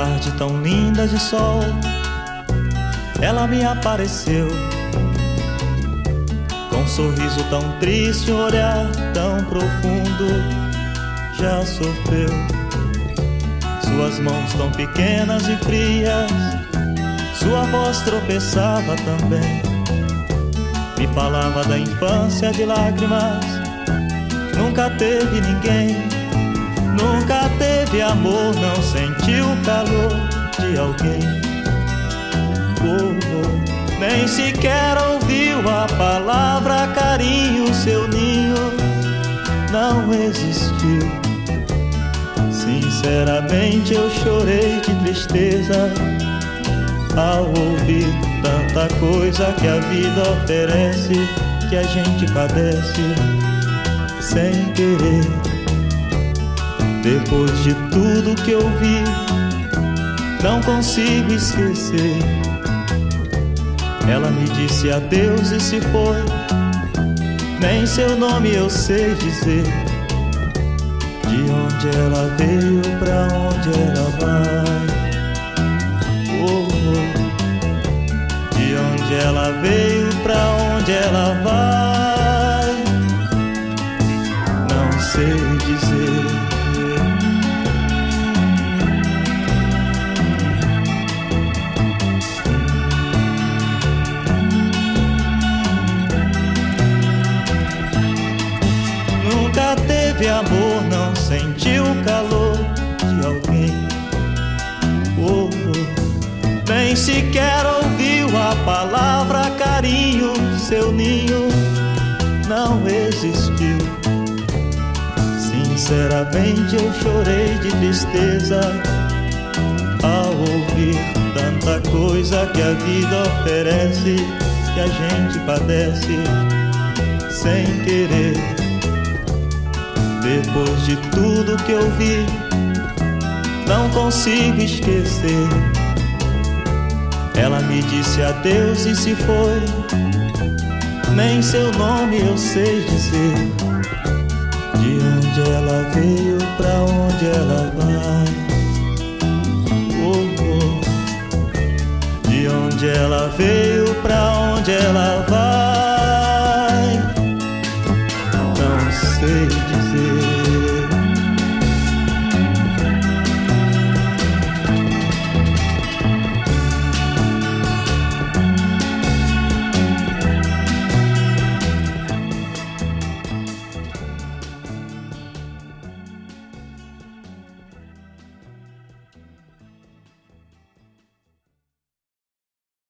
tarde tão linda de sol, ela me apareceu, com um sorriso tão triste, um olhar tão profundo. Já sofreu, suas mãos tão pequenas e frias, sua voz tropeçava também, me falava da infância de lágrimas. Nunca teve ninguém, nunca teve amor, não sentiu o calor de alguém. Nem sequer ouviu a palavra carinho, seu ninho não existiu. Sinceramente eu chorei de tristeza ao ouvir tanta coisa que a vida oferece, que a gente padece sem querer. Depois de tudo que eu vi, não consigo esquecer. Ela me disse adeus e se foi, nem seu nome eu sei dizer. De onde ela veio, pra onde ela vai? De onde ela veio, pra onde ela vai? Não sei dizer. Nunca teve amor, não sentiu o calor de alguém. Nem sequer ouviu a palavra carinho, seu ninho não existiu. Sinceramente eu chorei de tristeza ao ouvir tanta coisa que a vida oferece, que a gente padece sem querer. Depois de tudo que eu vi, não consigo esquecer. Ela me disse adeus e se foi, nem seu nome eu sei dizer. De onde ela